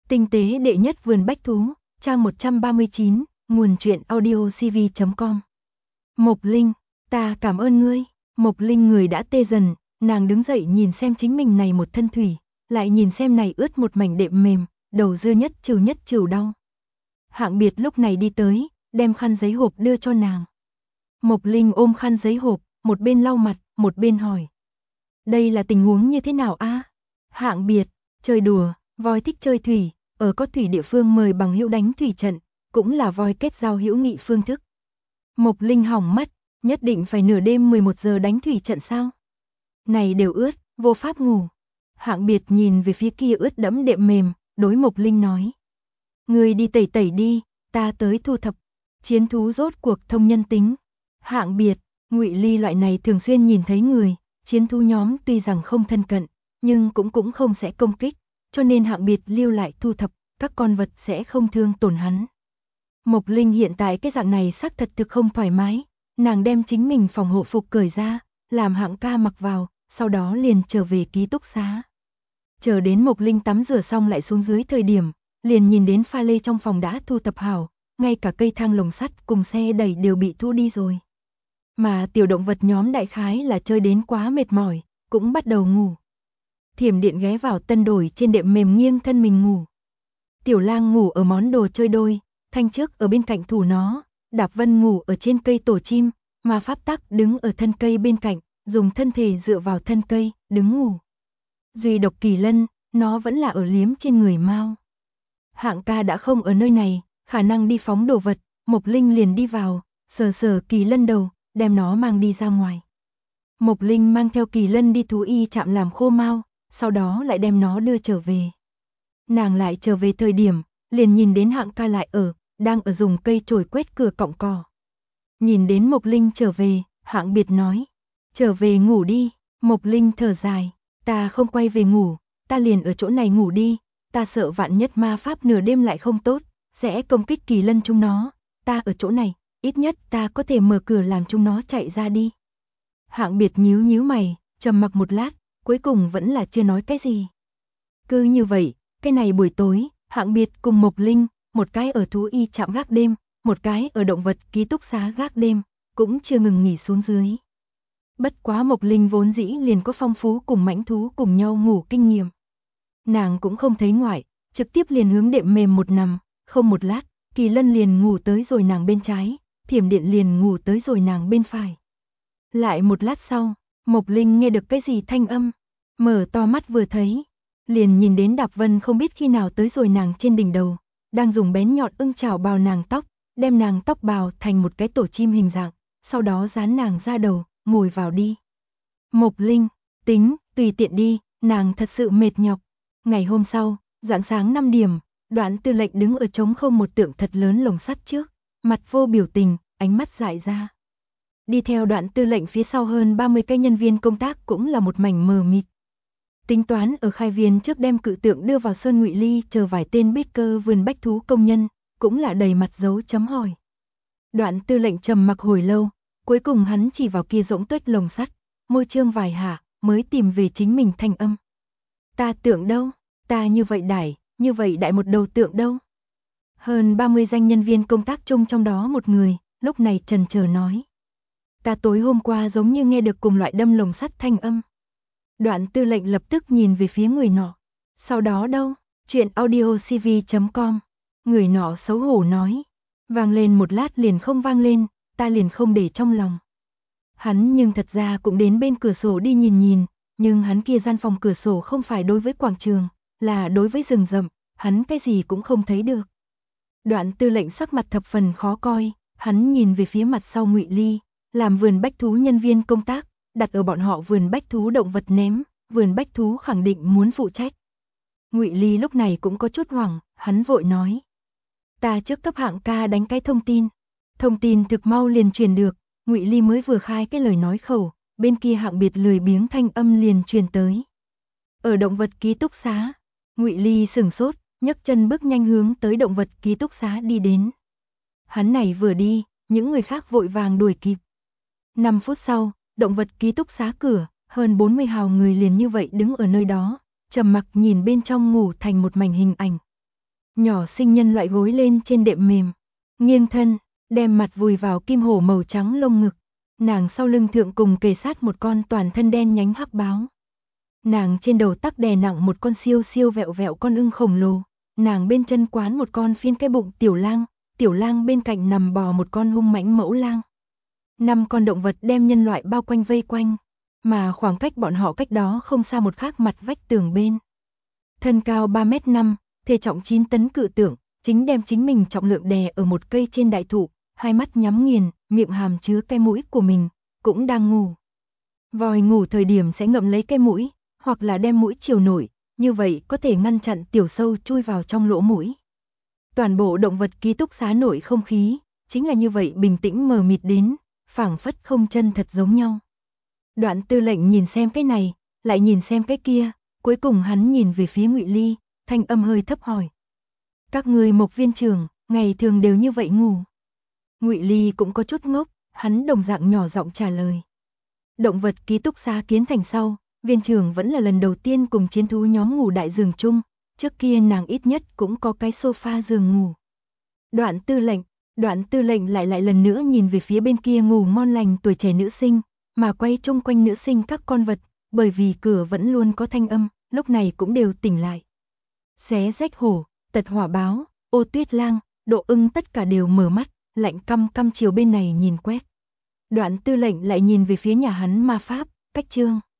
Tinh tế đệ nhất vườn bách thú, trang 139, nguồn truyện audiocv.com. Mộc Linh, ta cảm ơn ngươi. Mộc Linh người đã tê dần, nàng đứng dậy nhìn xem chính mình này một thân thủy, lại nhìn xem này ướt một mảnh đệm mềm, đầu dưa nhất trừ đau. Hạng Biệt lúc này đi tới, đem khăn giấy hộp đưa cho nàng. Mộc Linh ôm khăn giấy hộp, một bên lau mặt, một bên hỏi. Đây là tình huống như thế nào a? Hạng Biệt, chơi đùa, voi thích chơi thủy, ở có thủy địa phương mời bằng hữu đánh thủy trận, cũng là voi kết giao hữu nghị phương thức. Mộc Linh hỏng mắt, nhất định phải nửa đêm 11 giờ đánh thủy trận sao? Này đều ướt, vô pháp ngủ. Hạng Biệt nhìn về phía kia ướt đẫm đệm mềm, đối Mộc Linh nói. Ngươi đi tẩy tẩy đi, ta tới thu thập. Chiến thú rốt cuộc thông nhân tính. Hạng Biệt, Ngụy Ly loại này thường xuyên nhìn thấy người, chiến thú nhóm tuy rằng không thân cận, nhưng cũng không sẽ công kích, cho nên Hạng Biệt lưu lại thu thập, các con vật sẽ không thương tổn hắn. Mộc Linh hiện tại cái dạng này xác thật thực không thoải mái, nàng đem chính mình phòng hộ phục cởi ra, làm Hạng ca mặc vào, sau đó liền trở về ký túc xá. Chờ đến Mộc Linh tắm rửa xong lại xuống dưới thời điểm, liền nhìn đến pha lê trong phòng đã thu thập hảo, ngay cả cây thang lồng sắt cùng xe đẩy đều bị thu đi rồi. Mà tiểu động vật nhóm đại khái là chơi đến quá mệt mỏi, cũng bắt đầu ngủ. Thiểm Điện ghé vào tân đổi trên đệm mềm nghiêng thân mình ngủ. Tiểu Lang ngủ ở món đồ chơi đôi, Thanh Trước ở bên cạnh thủ nó, Đạp Vân ngủ ở trên cây tổ chim, mà Pháp Tắc đứng ở thân cây bên cạnh, dùng thân thể dựa vào thân cây, đứng ngủ. Duy độc Kỳ Lân, nó vẫn là ở liếm trên người Mao. Hạng ca đã không ở nơi này, khả năng đi phóng đồ vật, Mộc Linh liền đi vào, sờ Kỳ Lân đầu, đem nó mang đi ra ngoài. Mộc Linh mang theo Kỳ Lân đi thú y trạm làm khô Mao, sau đó lại đem nó đưa trở về. Nàng lại trở về thời điểm, liền nhìn đến Hạng ca lại đang ở dùng cây chổi quét cửa cọng cỏ. Nhìn đến Mộc Linh trở về, Hạng Biệt nói, trở về ngủ đi. Mộc Linh thở dài, ta không quay về ngủ, ta liền ở chỗ này ngủ đi, ta sợ vạn nhất ma pháp nửa đêm lại không tốt, sẽ công kích Kỳ Lân chúng nó, ta ở chỗ này, ít nhất ta có thể mở cửa làm chúng nó chạy ra đi. Hạng Biệt nhíu mày, trầm mặc một lát, cuối cùng vẫn là chưa nói cái gì. Cứ như vậy, cái này buổi tối, Hạng Biệt cùng Mộc Linh, một cái ở thú y trạm gác đêm, một cái ở động vật ký túc xá gác đêm, cũng chưa ngừng nghỉ xuống dưới. Bất quá Mộc Linh vốn dĩ liền có phong phú cùng mãnh thú cùng nhau ngủ kinh nghiệm. Nàng cũng không thấy ngoại, trực tiếp liền hướng đệm mềm một nằm, không một lát, Kỳ Lân liền ngủ tới rồi nàng bên trái, Thiểm Điện liền ngủ tới rồi nàng bên phải. Lại một lát sau, Mộc Linh nghe được cái gì thanh âm, mở to mắt vừa thấy, liền nhìn đến Đạp Vân không biết khi nào tới rồi nàng trên đỉnh đầu, đang dùng bén nhọn ưng chảo bào nàng tóc, đem nàng tóc bào thành một cái tổ chim hình dạng, sau đó dán nàng ra đầu, ngồi vào đi. Mộc Linh, tính, tùy tiện đi, nàng thật sự mệt nhọc. Ngày hôm sau, rạng sáng 5 điểm, Đoạn Tư Lệnh đứng ở trống không một tượng thật lớn lồng sắt trước, mặt vô biểu tình, ánh mắt dại ra. Đi theo Đoạn Tư Lệnh phía sau hơn 30 cái nhân viên công tác cũng là một mảnh mờ mịt. Tính toán ở khai viên trước đem cự tượng đưa vào sơn Ngụy Ly chờ vài tên Baker vườn bách thú công nhân, cũng là đầy mặt dấu chấm hỏi. Đoạn Tư Lệnh trầm mặc hồi lâu, cuối cùng hắn chỉ vào kia rỗng tuếch lồng sắt, môi trương vài hạ, mới tìm về chính mình thanh âm. Ta tượng đâu? Ta như vậy đại một đầu tượng đâu? Hơn 30 danh nhân viên công tác chung trong đó một người, lúc này chần chờ nói. Ta tối hôm qua giống như nghe được cùng loại đâm lồng sắt thanh âm. Đoạn Tư Lệnh lập tức nhìn về phía người nọ. Sau đó đâu? Chuyện audiocv.com. Người nọ xấu hổ nói. Vang lên một lát liền không vang lên, ta liền không để trong lòng. Hắn nhưng thật ra cũng đến bên cửa sổ đi nhìn, nhưng hắn kia gian phòng cửa sổ không phải đối với quảng trường, là đối với rừng rậm, hắn cái gì cũng không thấy được. Đoạn Tư Lệnh sắc mặt thập phần khó coi, hắn nhìn về phía mặt sau Ngụy Ly, làm vườn bách thú nhân viên công tác, đặt ở bọn họ vườn bách thú động vật ném, vườn bách thú khẳng định muốn phụ trách. Ngụy Ly lúc này cũng có chút hoảng, hắn vội nói. Ta trước cấp Hạng ca đánh cái thông tin thực mau liền truyền được, Ngụy Ly mới vừa khai cái lời nói khẩu, bên kia Hạng Biệt lười biếng thanh âm liền truyền tới. Ở động vật ký túc xá, Ngụy Ly sửng sốt, nhấc chân bước nhanh hướng tới động vật ký túc xá đi đến. Hắn này vừa đi, những người khác vội vàng đuổi kịp. 5 phút sau, động vật ký túc xá cửa, hơn 40 hào người liền như vậy đứng ở nơi đó, trầm mặc nhìn bên trong ngủ thành một mảnh hình ảnh. Nhỏ sinh nhân loại gối lên trên đệm mềm, nghiêng thân, đem mặt vùi vào kim hổ màu trắng lông ngực. Nàng sau lưng thượng cùng kề sát một con toàn thân đen nhánh hắc báo. Nàng trên đầu tắc đè nặng một con siêu siêu vẹo vẹo con ưng khổng lồ. Nàng bên chân quán một con phiên cái bụng tiểu lang bên cạnh nằm bò một con hung mãnh mẫu lang. 5 con động vật đem nhân loại bao quanh vây quanh, mà khoảng cách bọn họ cách đó không xa một khác mặt vách tường bên. Thân cao 3m5, thể trọng 9 tấn cự tượng, chính đem chính mình trọng lượng đè ở một cây trên đại thụ, hai mắt nhắm nghiền, miệng hàm chứa cái mũi của mình, cũng đang ngủ. Voi ngủ thời điểm sẽ ngậm lấy cái mũi, hoặc là đem mũi chiều nổi, như vậy có thể ngăn chặn tiểu sâu chui vào trong lỗ mũi. Toàn bộ động vật ký túc xá nội không khí, chính là như vậy bình tĩnh mờ mịt đến, phảng phất không chân thật giống nhau. Đoạn Tư Lệnh nhìn xem cái này, lại nhìn xem cái kia, cuối cùng hắn nhìn về phía Ngụy Ly, thanh âm hơi thấp hỏi. Các người Mộc viên trưởng, ngày thường đều như vậy ngủ. Ngụy Ly cũng có chút ngốc, hắn đồng dạng nhỏ giọng trả lời. Động vật ký túc xá kiến thành sau, viên trưởng vẫn là lần đầu tiên cùng chiến thú nhóm ngủ đại giường chung, trước kia nàng ít nhất cũng có cái sofa giường ngủ. Đoạn Tư Lệnh lại lần nữa nhìn về phía bên kia ngủ ngon lành tuổi trẻ nữ sinh, mà quay chung quanh nữ sinh các con vật, bởi vì cửa vẫn luôn có thanh âm, lúc này cũng đều tỉnh lại. Xé rách hổ, tật hỏa báo, ô tuyết lang, độ ưng tất cả đều mở mắt, lạnh căm căm chiều bên này nhìn quét. Đoạn Tư Lệnh lại nhìn về phía nhà hắn ma pháp, cách trương.